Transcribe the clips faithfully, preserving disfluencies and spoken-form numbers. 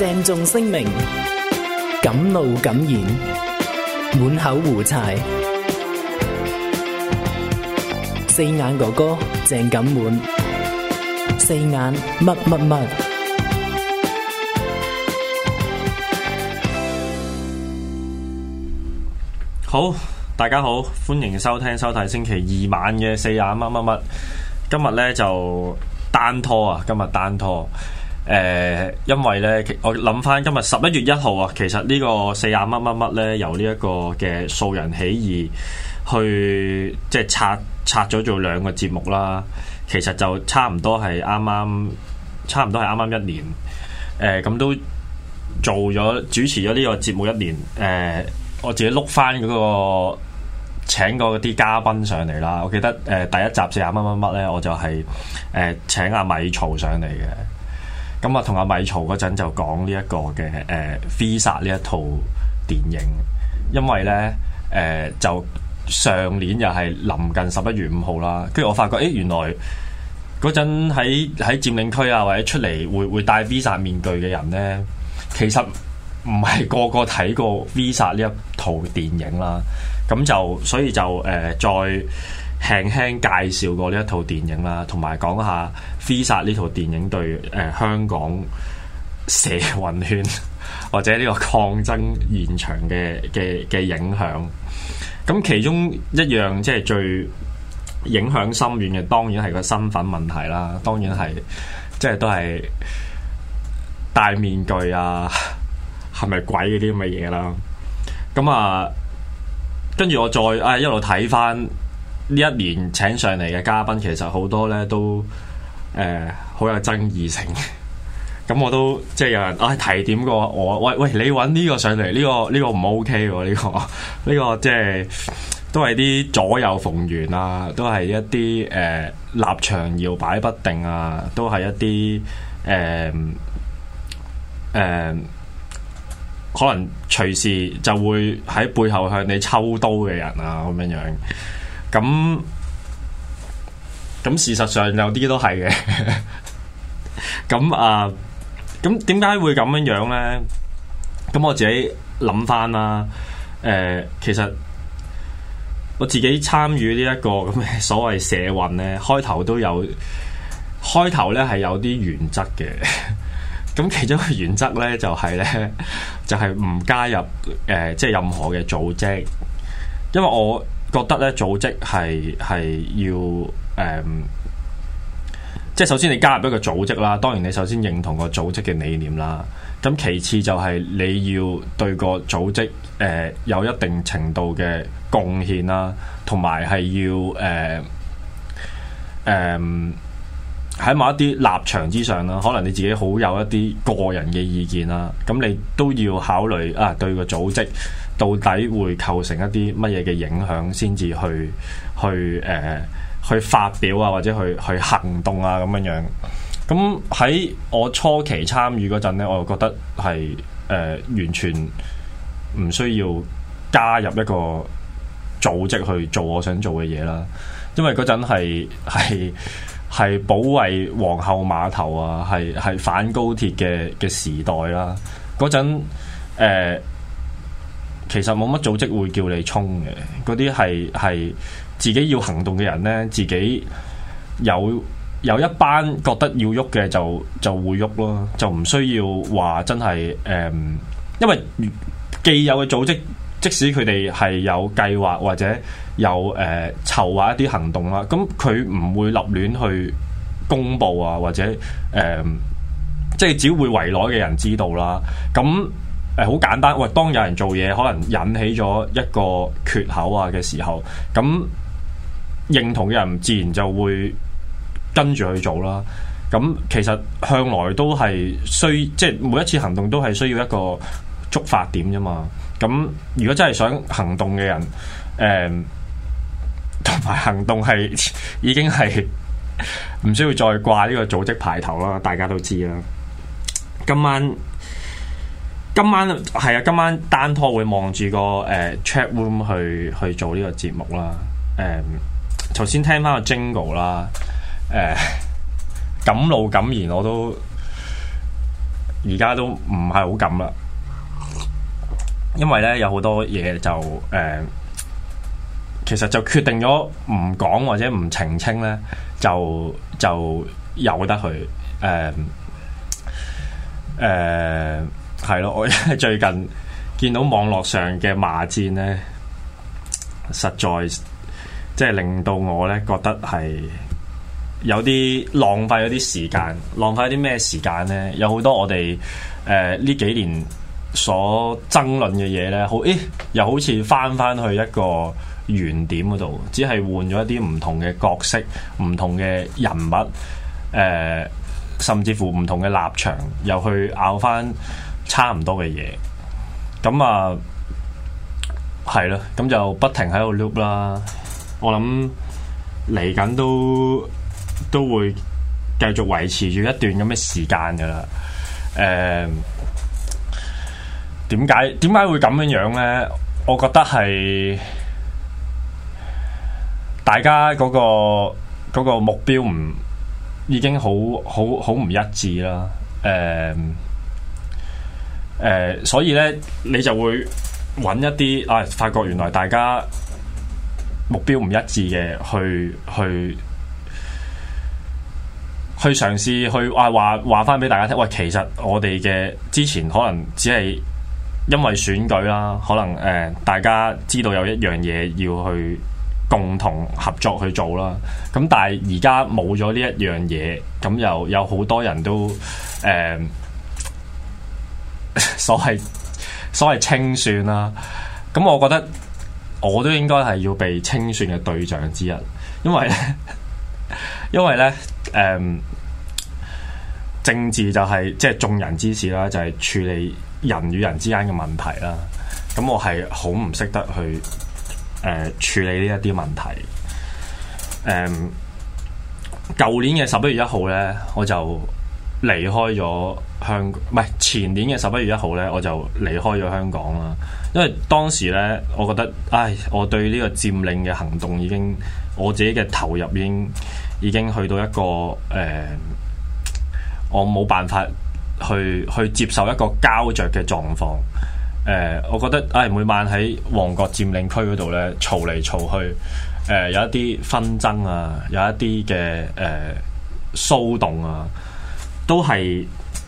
鄭重聲明，敢怒敢言，滿口胡柴。四眼哥哥鄭錦滿，四眼乜乜乜。 好，大家好，歡迎收聽收睇星期二晚嘅四眼乜乜乜。今日呢就單拖啊，今日單拖。誒、呃，因為咧，我諗翻今日十一月一號啊，其實呢個四眼乜乜乜咧，由呢一個嘅素人起義去即係拆拆咗做兩個節目啦。其實就差唔多係啱啱，差唔多係啱啱一年。誒、呃，咁都做咗主持咗呢個節目一年。誒、呃，我自己碌翻嗰個請過啲嘉賓上嚟啦。我記得誒、呃、第一集四眼乜乜乜咧，我就係、是、誒、呃、請阿米曹上嚟嘅。咁啊，同阿米曹嗰陣就講呢一個嘅誒《Visa》呢一套電影，因為咧誒、呃、就上年又係臨近十一月五號啦，跟住我發覺誒原來嗰陣喺喺佔領區啊或者出嚟會會戴 Visa 面具嘅人咧，其實唔係個個睇過 Visa 呢一套電影啦，咁就所以就誒、呃、再輕輕介紹過呢一套電影啦，同埋講下《Visa》呢套電影對誒、呃、香港社運圈或者呢個抗爭現場嘅嘅嘅影響。咁其中一樣即係最影響深遠嘅，當然係個身份問題啦。當然係即係都係戴面具啊，係咪鬼嗰啲咁嘅嘢啦？咁啊，跟住我再啊一路睇翻。呢一年請上嚟嘅嘉賓，其實好多咧都誒好、呃、有爭議性。咁我都即係有人啊提點過我，喂喂，你揾呢個上嚟，呢、呢個呢、呢個唔 OK 喎，呢、呢個呢、呢個即係都係啲左右逢源啊，都係一啲誒、呃、立場搖擺不定啊，都係一啲誒誒可能隨時就會喺背後向你抽刀嘅人啊，咁樣樣。咁咁事實上有啲都係嘅。咁啊，咁點解會咁樣樣咧？咁我自己諗翻啦。誒、呃，其實我自己參與呢一個咁嘅所謂社運咧，開頭都有開頭咧係有啲原則嘅。咁其中一個原則咧就係、是、咧，就係、是、唔加入誒、呃，即係任何嘅組織，因為我覺得咧組織係係要誒、嗯，即係首先你加入一個組織啦，當然你首先認同個組織嘅理念啦。咁其次就係你要對個組織誒、呃、有一定程度嘅貢獻啦，同埋係要誒誒喺某一啲立場之上啦，可能你自己好有一啲個人嘅意見啦，咁你都要考慮啊對個組織到底會構成一啲乜嘢嘅影響，先至去去誒、呃、去發表啊，或者去去行動啊咁樣樣。咁喺我初期參與嗰陣咧，我就覺得係誒、呃、完全唔需要加入一個組織去做我想做嘅嘢啦，因為嗰陣係係係保衛皇后碼頭啊，係係反高鐵嘅嘅時代啦。嗰陣誒。其實冇乜組織會叫你衝嘅，嗰啲係係自己要行動嘅人呢，自己有有一班覺得要喐嘅就就會喐咯，就唔需要話真係誒、嗯，因為既有嘅組織，即使佢哋係有計劃或者有誒、呃、籌劃一啲行動啦，咁佢唔會立亂去公佈啊，或者誒、嗯，即係只會圍內嘅人知道啦，咁。誒好簡單，喂！當有人做嘢，可能引起咗一個缺口啊嘅時候，咁認同嘅人自然就會跟住去做啦。咁其實向來都係需，即係每一次行動都係需要一個觸發點啫嘛。咁如果真係想行動嘅人，誒同埋行動係已經係唔需要再掛呢個組織牌頭啦，大家都知啦。今晚。今晚係啊，今晚單拖會望住個誒、呃、chat room 去去做呢個節目啦。誒，頭先聽翻個 jingle 啦。誒，敢怒敢言我都而家都唔係好敢啦，因為咧有好多嘢就誒、呃，其實就決定咗唔講或者唔澄清咧，就就由得佢誒誒係咯。我最近見到網絡上嘅罵戰咧，實在即係令到我咧覺得係有啲浪費咗啲時間，浪費咗啲咩時間咧？有好多我哋誒呢幾年所爭論嘅嘢咧，好誒又好似翻翻去一個原點嗰度，只係換咗一啲唔同嘅角色、唔同嘅人物，誒、呃、甚至乎唔同嘅立場，又去拗翻差唔多嘅嘢。咁啊，係咯，咁就不停喺度 loop 啦。我諗嚟緊都都會繼續維持住一段咁嘅時間噶啦。誒、呃，點解點解會咁樣樣咧？我覺得係大家嗰個嗰個目標唔已經好好好唔一致啦。誒、呃、誒、呃，所以咧你就會揾一啲啊，發覺原來大家目標唔一致嘅，去去去嘗試去啊話話翻俾大家聽。喂，其實我哋嘅之前可能只係因為選舉啦，可能誒、呃、大家知道有一樣嘢要去共同合作去做啦。咁但係而家冇咗呢一樣嘢，咁又有好多人都誒、呃、所謂所謂清算啦。咁我覺得我都應該係要被清算嘅對象之一，因為因為咧誒、呃、政治就係即係眾人之事啦，就係、是、處理人與人之間嘅問題啦。咁我係好唔識得去誒、呃、處理呢一啲問題。誒、呃，舊年嘅十一月一號咧，我就離開咗香港，唔係前年嘅十一月一號咧，我就離開咗香港啦。因為當時咧，我覺得，唉，我對呢個佔領嘅行動已經，我自己嘅投入已經已經去到一個誒、呃，我冇辦法去去接受一個膠着嘅狀況。誒、呃，我覺得，唉，每晚喺旺角佔領區嗰度咧，嘈嚟嘈去，誒、呃，有一啲紛爭啊，有一啲嘅誒騷動啊，都係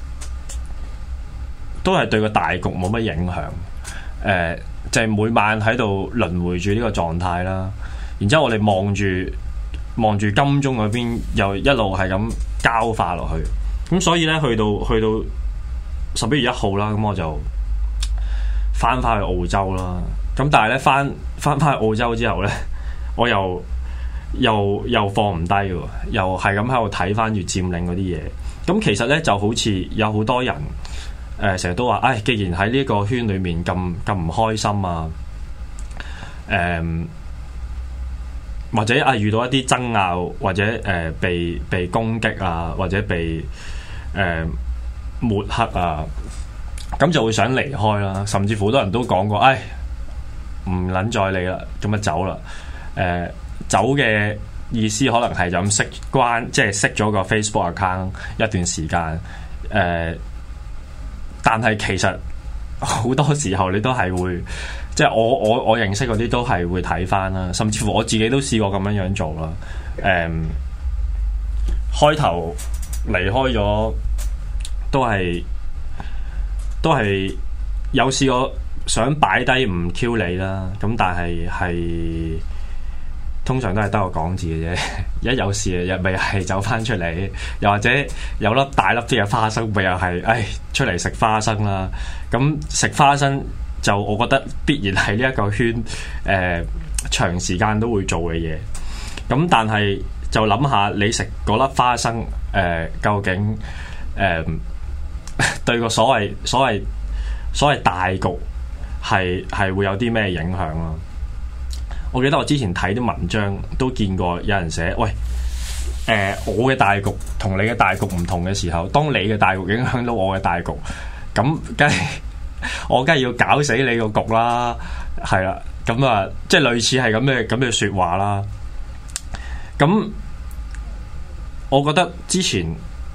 都係對個大局冇乜影響。誒、呃，就係、是、每晚喺度輪迴住呢個狀態啦，然之後我哋望住望住金鐘嗰邊，又一路係咁交化落去，咁所以咧去到去到十一月一號啦，咁我就翻返去澳洲啦。咁但係咧翻翻返去澳洲之後咧，我又又又放唔低喎，又係咁喺度睇翻住佔領嗰啲嘢。咁其實咧就好似有好多人。誒成日都話，唉、哎，既然喺呢個圈裏面咁咁唔開心啊，誒、呃、或者啊遇到一啲爭拗，或者誒、呃、被被攻擊啊，或者被誒、呃、抹黑啊，咁就會想離開啦。甚至乎好多人都講過，唉，唔撚再理啦，咁就走啦。誒、呃、走嘅意思可能係就咁熄關，即係熄咗個 Facebook account 一段時間，誒、呃。但係其實好多時候你都係會，即係我我我認識嗰啲都係會睇翻啦，甚至乎我自己都試過咁樣樣做啦。誒、嗯，開頭離開咗都係都係有試過想擺低唔 Q 你啦，咁但係係通常都係得個講字嘅啫。一有事又咪係走翻出嚟，又或者有粒大粒啲嘅花生，咪又係，唉，出嚟食花生啦。咁食花生就我覺得必然係呢一個圈誒、呃、長時間都會做嘅嘢。咁但係就諗下你食嗰粒花生誒、呃，究竟誒、呃、對個所謂所謂所謂大局係係會有啲咩影響啊？我記得我之前睇啲文章都見過有人寫，喂，誒、呃，我嘅大局同你嘅大局唔同嘅時候，當你嘅大局影響到我嘅大局，咁梗係我梗係要搞死你個局啦，係啦，咁啊，即係類似係咁嘅咁嘅說話啦。咁我覺得之前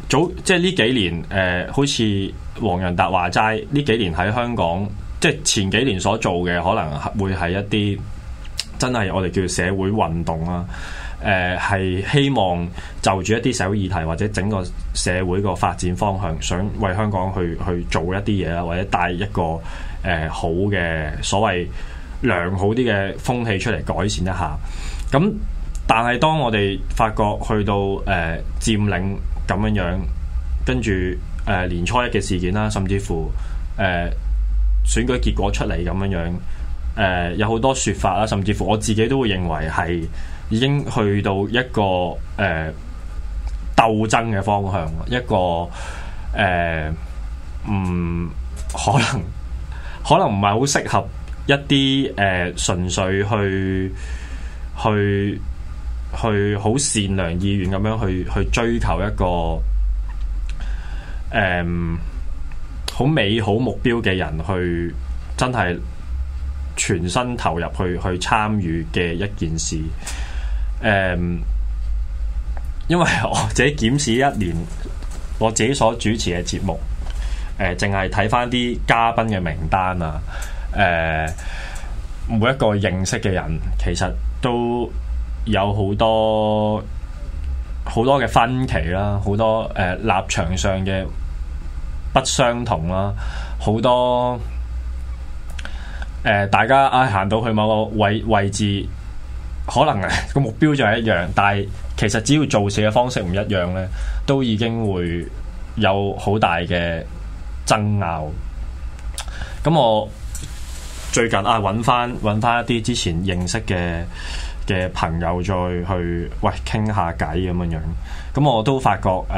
早即係呢幾年誒、呃，好似黃仁達話齋，呢幾年喺香港，即係前幾年所做嘅，可能會係一啲真係我哋叫社會運動啦。誒、呃、係希望就住一啲社會議題或者整個社會個發展方向，想為香港去去做一啲嘢啦，或者帶一個誒、呃、好嘅所謂良好啲嘅風氣出嚟改善一下。咁但係當我哋發覺去到誒、呃、佔領咁樣樣，跟住誒、呃、年初一嘅事件啦，甚至乎誒、呃、選舉結果出嚟咁樣樣，誒、呃、有好多説法啦，甚至乎我自己都會認為係已經去到一個誒、呃、鬥爭嘅方向，一個誒唔、呃嗯、可能可能唔係好適合一啲誒、呃、純粹去去去好善良意願咁樣去去追求一個誒好、呃、美好目標嘅人去真係全身投入去去參與嘅一件事。誒、um，因為我自己檢視一年我自己所主持嘅節目，誒淨係睇返啲嘉賓嘅名單啊，誒、呃、每一個認識嘅人其實都有好多好多嘅分歧啦，好多誒、呃、立場上嘅不相同啦，好多誒、呃、大家啊行到去某個位位置。可能誒個目標就係一樣，但係其實只要做事嘅方式唔一樣咧，都已經會有好大嘅爭拗。咁我最近啊揾翻揾翻一啲之前認識嘅嘅朋友再去喂傾下偈咁樣樣，咁我都發覺誒，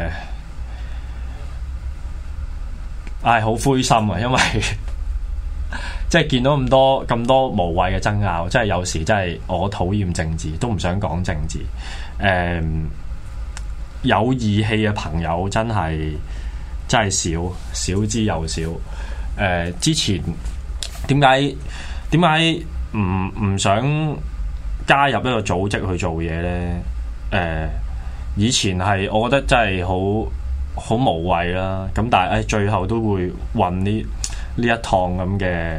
唉好灰心啊，因為即係見到咁多咁多無謂嘅爭拗，即係有時真係我討厭政治，都唔想講政治。誒、嗯，有義氣嘅朋友真係真係少，少之又少。誒、呃，之前點解點解唔唔想加入一個組織去做嘢咧？誒、呃，以前係我覺得真係好好無謂啦。咁但係誒，最後都會混呢。呢一趟咁嘅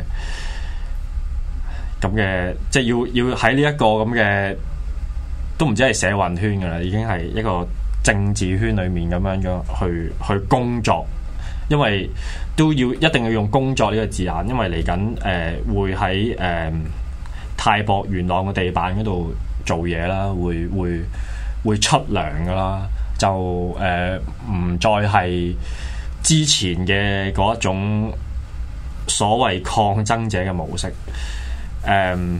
咁嘅，即係要要喺呢一個咁嘅，都唔知係社運圈㗎啦，已經係一個政治圈裡面咁樣樣去去工作，因為都要一定要用工作呢個字眼，因為嚟緊誒會喺誒、呃、太博元朗嘅地板嗰度做嘢啦，會會會出糧㗎啦，就誒唔、呃、再係之前嘅嗰一種。所謂抗爭者嘅模式，誒、um，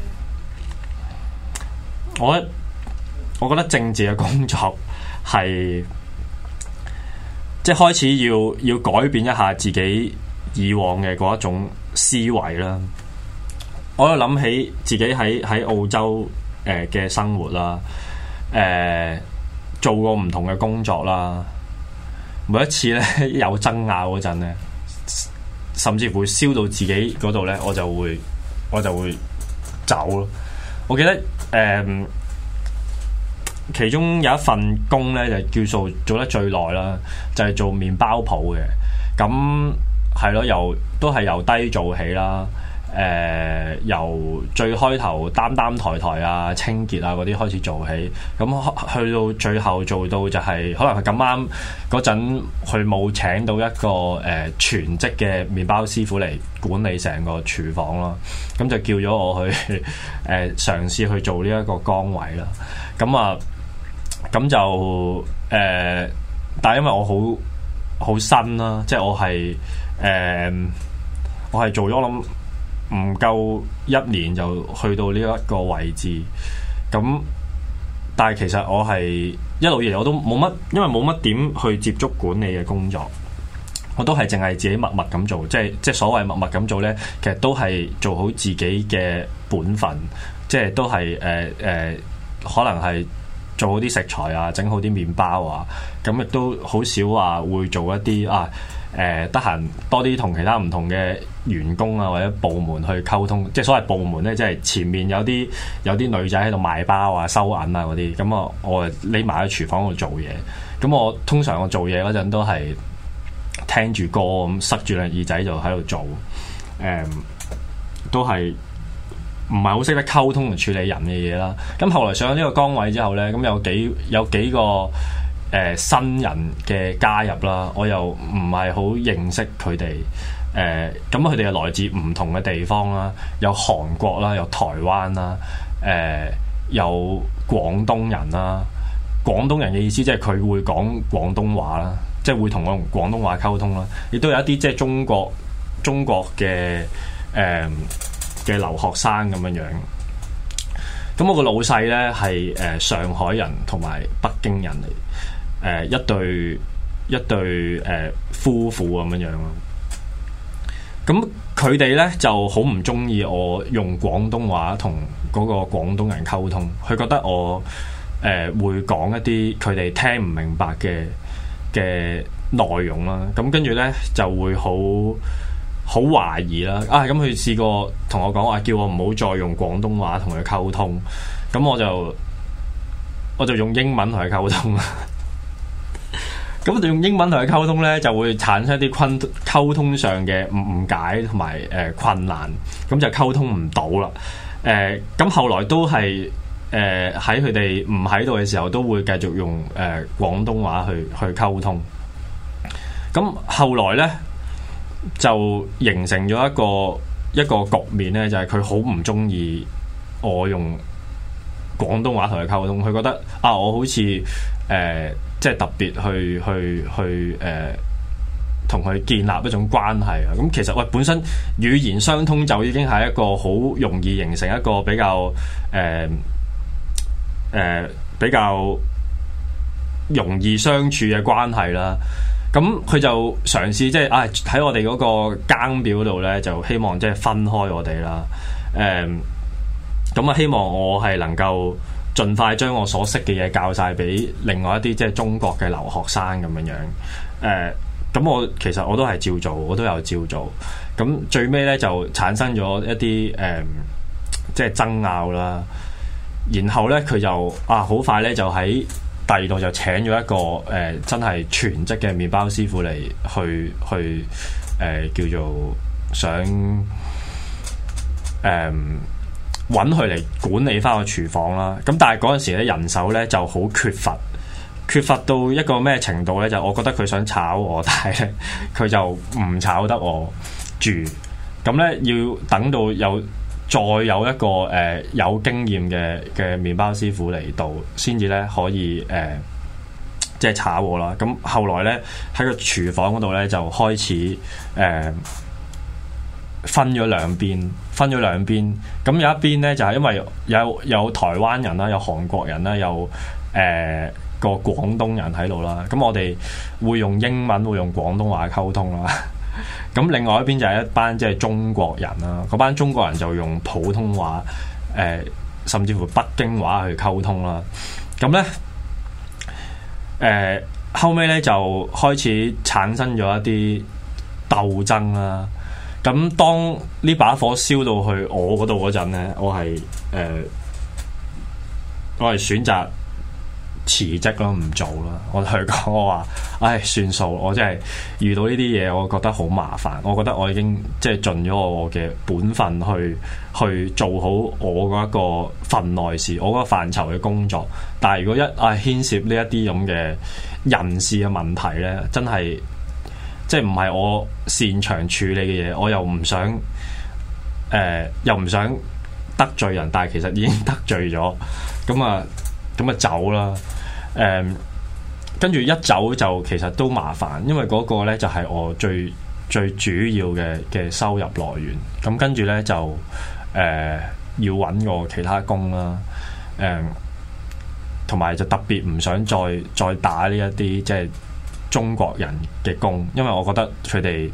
我覺得我覺得政治嘅工作係即係開始要要改變一下自己以往嘅嗰一種思維啦。我又諗起自己喺喺澳洲誒嘅生活啦，誒、呃、做過唔同嘅工作啦，每一次咧有爭拗嗰陣咧。甚至會燒到自己嗰度咧，我就會我就會走咯。我記得誒、呃，其中有一份工咧，就叫做做得最耐啦，就係、是、做麵包鋪嘅。咁係咯，由都係由低做起啦。誒、呃，由最開頭擔擔抬抬啊、清潔啊嗰啲開始做起，咁去到最後做到就係、是、可能係咁啱嗰陣，佢冇請到一個誒、呃、全職嘅麵包師傅嚟管理成個廚房咯，咁就叫咗我去誒、呃、嘗試去做呢一個崗位啦。咁啊，咁就誒、呃，但係因為我好好新啦，即係我係誒、呃，我係做咗諗。唔夠一年就去到呢一個位置，咁但係其實我係一路以嚟我都冇乜，因為冇乜點去接觸管理嘅工作，我都係淨係自己默默咁做，即係即係所謂默默咁做呢，其實都係做好自己嘅本分，即係都係誒誒，可能係做好啲食材啊，整好啲麵包啊，咁亦都好少話會做一啲啊。誒得閒多啲同其他唔同嘅員工啊或者部門去溝通，即係所謂部門咧，即係前面有啲有啲女仔喺度賣包啊、收銀啊嗰啲，咁啊我匿埋喺廚房度做嘢， 咁我通常我做嘢嗰陣都係聽住歌咁塞住兩耳仔就喺度做，誒、嗯、都係唔係好識得溝通同處理人嘅嘢啦。咁後來上咗呢個崗位之後呢，咁有幾有幾個誒、呃、新人嘅加入啦，我又唔係好認識佢哋。誒咁佢哋係來自唔同嘅地方啦，有韓國啦，有台灣啦，誒、呃、有廣東人啦。廣東人嘅意思即係佢會講廣東話啦，即係會同我用廣東話溝通啦。亦都有一啲即係中國中國嘅誒嘅留學生咁樣樣。咁我個老細呢係誒上海人同埋北京人嚟，誒、呃、一對一對誒、呃、夫婦咁樣樣咯。咁佢哋咧就好唔中意我用廣東話同嗰個廣東人溝通，佢覺得我誒、呃、會講一啲佢哋聽唔明白嘅嘅內容啦。咁跟住咧就會好好懷疑啦。啊，咁佢試過同我講話，叫我唔好再用廣東話同佢溝通。咁我就我就用英文同佢溝通啦。咁用英文同佢溝通咧，就會產生一啲困溝通上嘅誤解同埋誒困難，咁就溝通唔到啦。誒、呃、咁後來都係誒喺佢哋唔喺度嘅時候，都會繼續用誒、呃、廣東話去去溝通。咁後來咧就形成咗一個一個局面咧，就係佢好唔中意我用廣東話同佢溝通，佢覺得啊，我好似誒。呃即係特別去去去誒，同、呃、佢建立一種關係啊！咁其實喂，本身語言相通就已經係一個好容易形成一個比較誒誒、呃呃、比較容易相處嘅關係啦。咁佢就嘗試即係啊喺我哋嗰個更表度咧，就希望即係分開我哋啦。誒咁啊，希望我係能夠盡快將我所識嘅嘢教晒俾另外一啲即係中國嘅留學生咁樣樣，誒、呃，咁我其實我都係照做，我都有照做。咁最尾咧就產生咗一啲誒、呃，即係爭拗啦。然後咧佢就啊好快咧就喺第二度就請咗一個誒、呃、真係全職嘅麵包師傅嚟去去誒、呃、叫做想誒。揾佢嚟管理翻個廚房啦，咁但係嗰陣時咧人手咧就好缺乏，缺乏到一個咩程度咧？就我覺得佢想炒我，但係咧佢就唔炒得我住，咁咧要等到有再有一個誒、呃、有經驗嘅嘅麵包師傅嚟到，先至咧可以誒、呃、即係炒我啦。咁後來咧喺個廚房嗰度咧就開始誒。呃分咗兩邊，分咗兩邊。咁有一邊咧，就係、是、因為有有台灣人啦，有韓國人啦，有誒、呃、個廣東人喺度啦。咁我哋會用英文，會用廣東話溝通啦。咁另外一邊就係一班即係中國人啦。嗰班中國人就用普通話，誒、呃、甚至乎北京話去溝通啦。咁咧，誒、呃、後尾咧就開始產生咗一啲鬥爭啦。咁當呢把火燒到去我嗰度嗰陣咧，我係誒、呃，我係選擇辭職咯，唔做啦。我同佢講，我話，唉，算數，我真係遇到呢啲嘢，我覺得好麻煩。我覺得我已經即係盡咗我嘅本分去去做好我嗰一個份內事，我嗰個範疇嘅工作。但係如果一啊牽涉呢一啲咁嘅人事嘅問題咧，真係〜即係唔係我擅長處理嘅嘢，我又唔想誒、呃，又唔想得罪人，但係其實已經得罪咗，咁啊，咁啊走啦。誒、呃，跟住一走就其實都麻煩，因為嗰個咧就係、是、我最最主要嘅嘅收入來源。咁跟住咧就誒、呃、要揾個其他工啦。誒、呃，同埋就特別唔想再再打呢一啲即係中國人嘅工，因為我覺得佢哋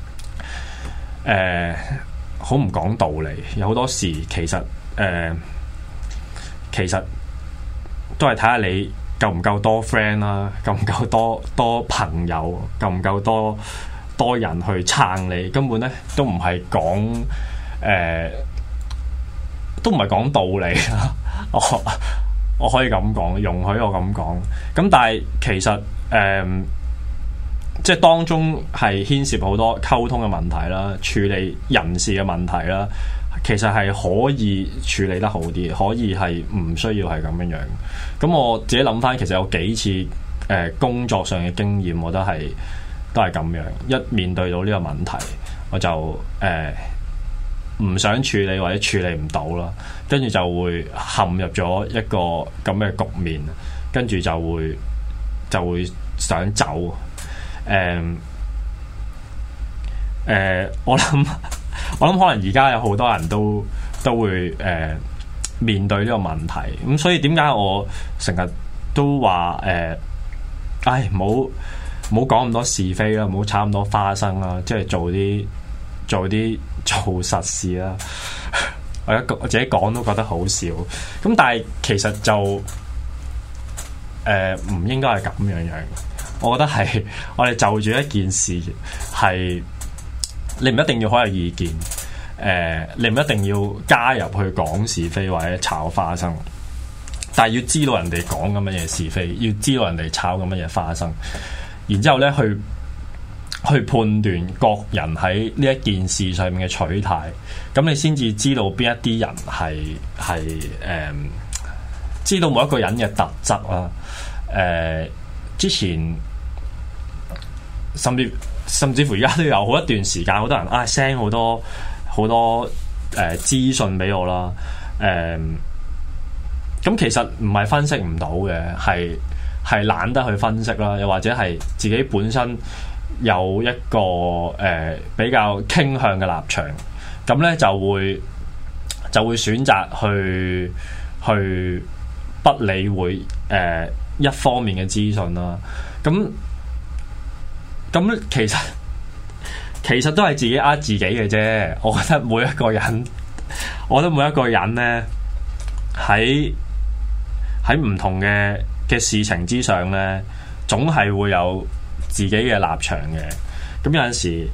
誒好唔講道理，有好多時其實誒、呃、其實都係睇下你夠唔夠多 friend 啦，夠唔夠多多朋友，夠唔夠多多人去撐你，根本咧都唔係講誒，都唔係講道理啊！我我可以咁講，容許我咁講。咁但係其實誒，即係當中係牽涉好多溝通嘅問題啦，處理人事嘅問題啦，其實係可以處理得好啲，可以係唔需要係咁樣樣。咁我自己諗翻，其實有幾次誒、呃、工作上嘅經驗，我覺得係都係咁樣。一面對到呢個問題，我就誒唔、呃、想處理或者處理唔到啦，跟住就會陷入咗一個咁嘅局面，跟住就會就會想走。誒、呃、誒、呃，我諗我諗可能而家有好多人都都會誒、呃、面對呢個問題，咁所以點解我成日都話誒、呃，唉，唔好唔好講咁多是非啦，唔好炒咁多花生啦，即係做啲做啲做實事啦。我一我自己講都覺得好笑，咁但係其實就誒唔、呃、應該係咁樣樣。我覺得係我哋就住一件事，係你唔一定要好有意見，誒、呃，你唔一定要加入去講是非或者炒花生，但係要知道人哋講緊乜嘢是非，要知道人哋炒緊乜嘢花生，然之後咧去去判斷各人喺呢一件事上面嘅取態，咁你先至知道邊一啲人係係誒，知道每一個人嘅特質啦，誒、呃。之前甚至甚至乎而家都有好一段時間，好多人啊 send 好多好多誒資訊俾我啦，誒、呃、咁其實唔係分析唔到嘅，係係懶得去分析啦，又或者係自己本身有一個誒、呃、比較傾向嘅立場，咁咧就會就會選擇去去不理會誒。呃一方面嘅資訊啦，咁咁其實其實都係自己呃自己嘅啫。我覺得每一個人，我覺得每一個人咧喺喺唔同嘅嘅事情之上咧，總係會有自己嘅立場嘅。咁有陣時，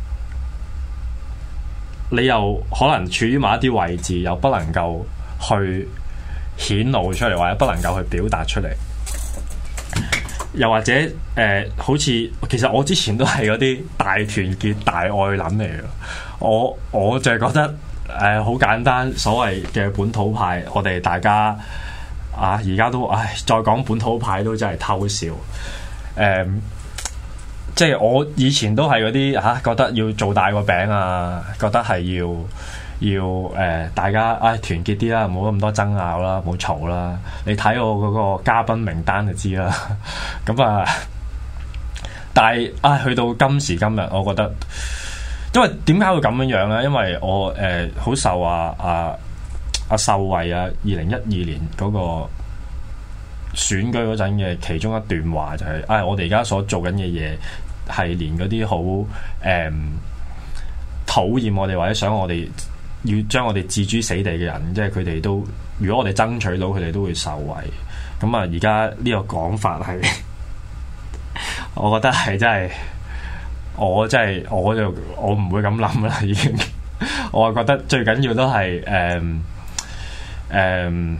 你又可能處於某一啲位置，又不能夠去顯露出嚟，或者不能夠去表達出嚟。又或者誒、呃，好似其實我之前都係嗰啲大團結大愛諗嚟嘅，我我就係覺得誒好、呃、簡單，所謂嘅本土派，我哋大家啊而家都唉再講本土派都真係偷笑誒、呃，即係我以前都係嗰啲嚇覺得要做大個餅啊，覺得係要。要誒、呃、大家唉、哎、團結啲啦，唔好咁多爭拗啦，唔好嘈啦。你睇我嗰個嘉賓名單就知啦。咁啊，但係啊、哎，去到今時今日，我覺得，因為點解會咁樣樣咧？因為我誒好、呃、受啊啊阿秀慧啊，二零一二年嗰個選舉嗰陣嘅其中一段話就係、是：唉、哎，我哋而家所做緊嘅嘢係連嗰啲好誒討厭我哋或者想我哋。要將我哋置諸死地嘅人，即係佢哋都，如果我哋爭取到，佢哋都會受惠。咁啊，而家呢個講法係，我覺得係真係，我真係，我就我唔會咁諗啦。已經，我係覺得最緊要都係誒誒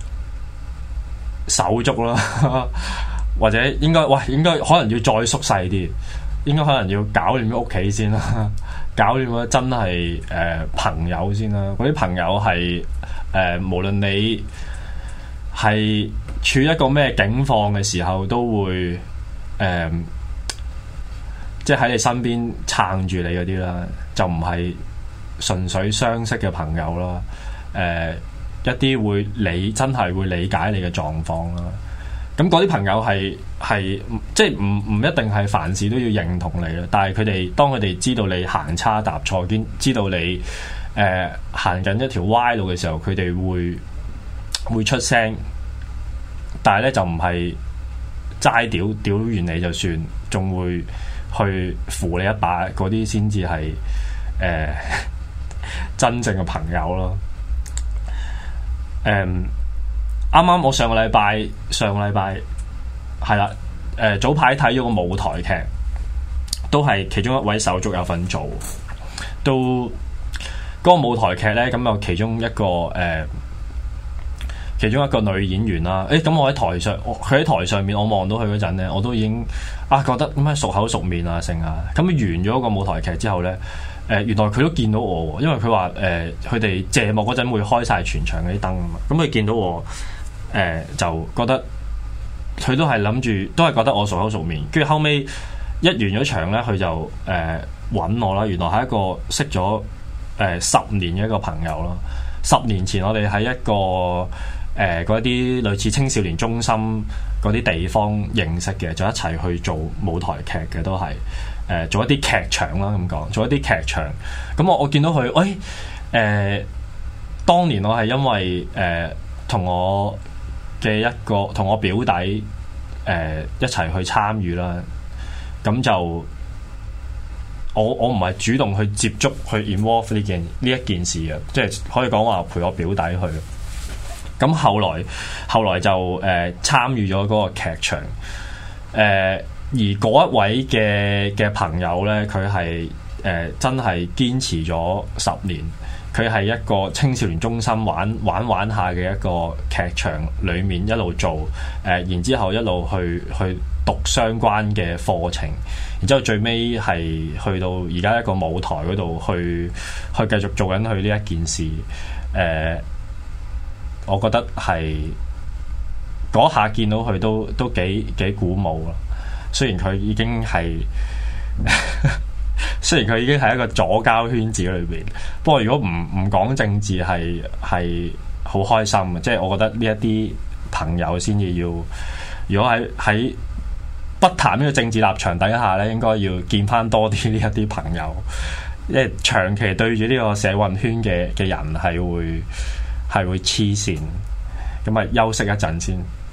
手足啦，或者應該，喂，應該可能要再縮細啲，應該可能要搞掂屋企先啦。搞掂咗真係誒、呃、朋友先啦，嗰啲朋友係誒、呃、無論你係處一個咩境況嘅時候，都會誒、呃、即係喺你身邊撐住你嗰啲啦，就唔係純粹相識嘅朋友啦。誒、呃、一啲會理真係會理解你嘅狀況啦。咁嗰啲朋友係係即係唔唔一定係凡事都要認同你啦，但係佢哋當佢哋知道你行差踏錯，兼知道你誒行緊一條歪路嘅時候，佢哋會會出聲，但係咧就唔係齋屌屌完你就算，仲會去扶你一把，嗰啲先至係誒真正嘅朋友咯。誒、呃。啱啱我上個禮拜上個禮拜係啦，誒、呃、早排睇咗個舞台劇，都係其中一位手足有份做，都嗰、那個舞台劇咧，咁有其中一個誒、呃、 其中一個女演員啦。誒咁我喺台上，佢喺台上面，我望到佢嗰陣咧，我都已經啊覺得咩熟口熟面啊成啊。咁完咗個舞台劇之後咧，誒、呃、原來佢都見到我，因為佢話誒佢哋謝幕嗰陣會開晒全場嗰啲燈啊嘛。咁佢見到我，誒、呃、就覺得佢都係諗住，都係覺得我熟口熟面。跟住後尾一完咗場咧，佢就誒揾、呃、我啦。原來係一個識咗誒、呃、十年嘅一個朋友咯。十年前我哋喺一個誒嗰啲類似青少年中心嗰啲地方認識嘅，就一齊去做舞台劇嘅，都係誒、呃、做一啲劇場啦咁講，做一啲劇場。咁我我見到佢，喂、哎、誒、呃，當年我係因為誒同、呃、我嘅一個同我表弟誒、呃、一齊去參與啦，咁就。我我唔係主動去接觸去 involve 呢件呢一件事嘅，即係可以講話陪我表弟去。咁後來後來就誒、呃、參與咗嗰個劇場，誒、呃、而嗰一位嘅嘅朋友咧，佢係誒真係堅持咗十年，佢係一個青少年中心玩玩玩下嘅一個劇場裡面一路做，誒、呃、然之後一路去去讀相關嘅課程。然之後最尾係去到而家一個舞台嗰度去去繼續做緊佢呢一件事，誒、呃，我覺得係嗰下見到佢都都幾幾鼓舞咯。雖然佢已經係雖然佢已經係一個左膠圈子裏邊，不過如果唔唔講政治係係好開心嘅，即係我覺得呢一啲朋友先至要，如果喺喺。不談呢個政治立場底下咧，應該要見翻多啲呢一啲朋友，因為長期對住呢個社運圈嘅嘅人係會係會黐線，咁啊休息一陣先。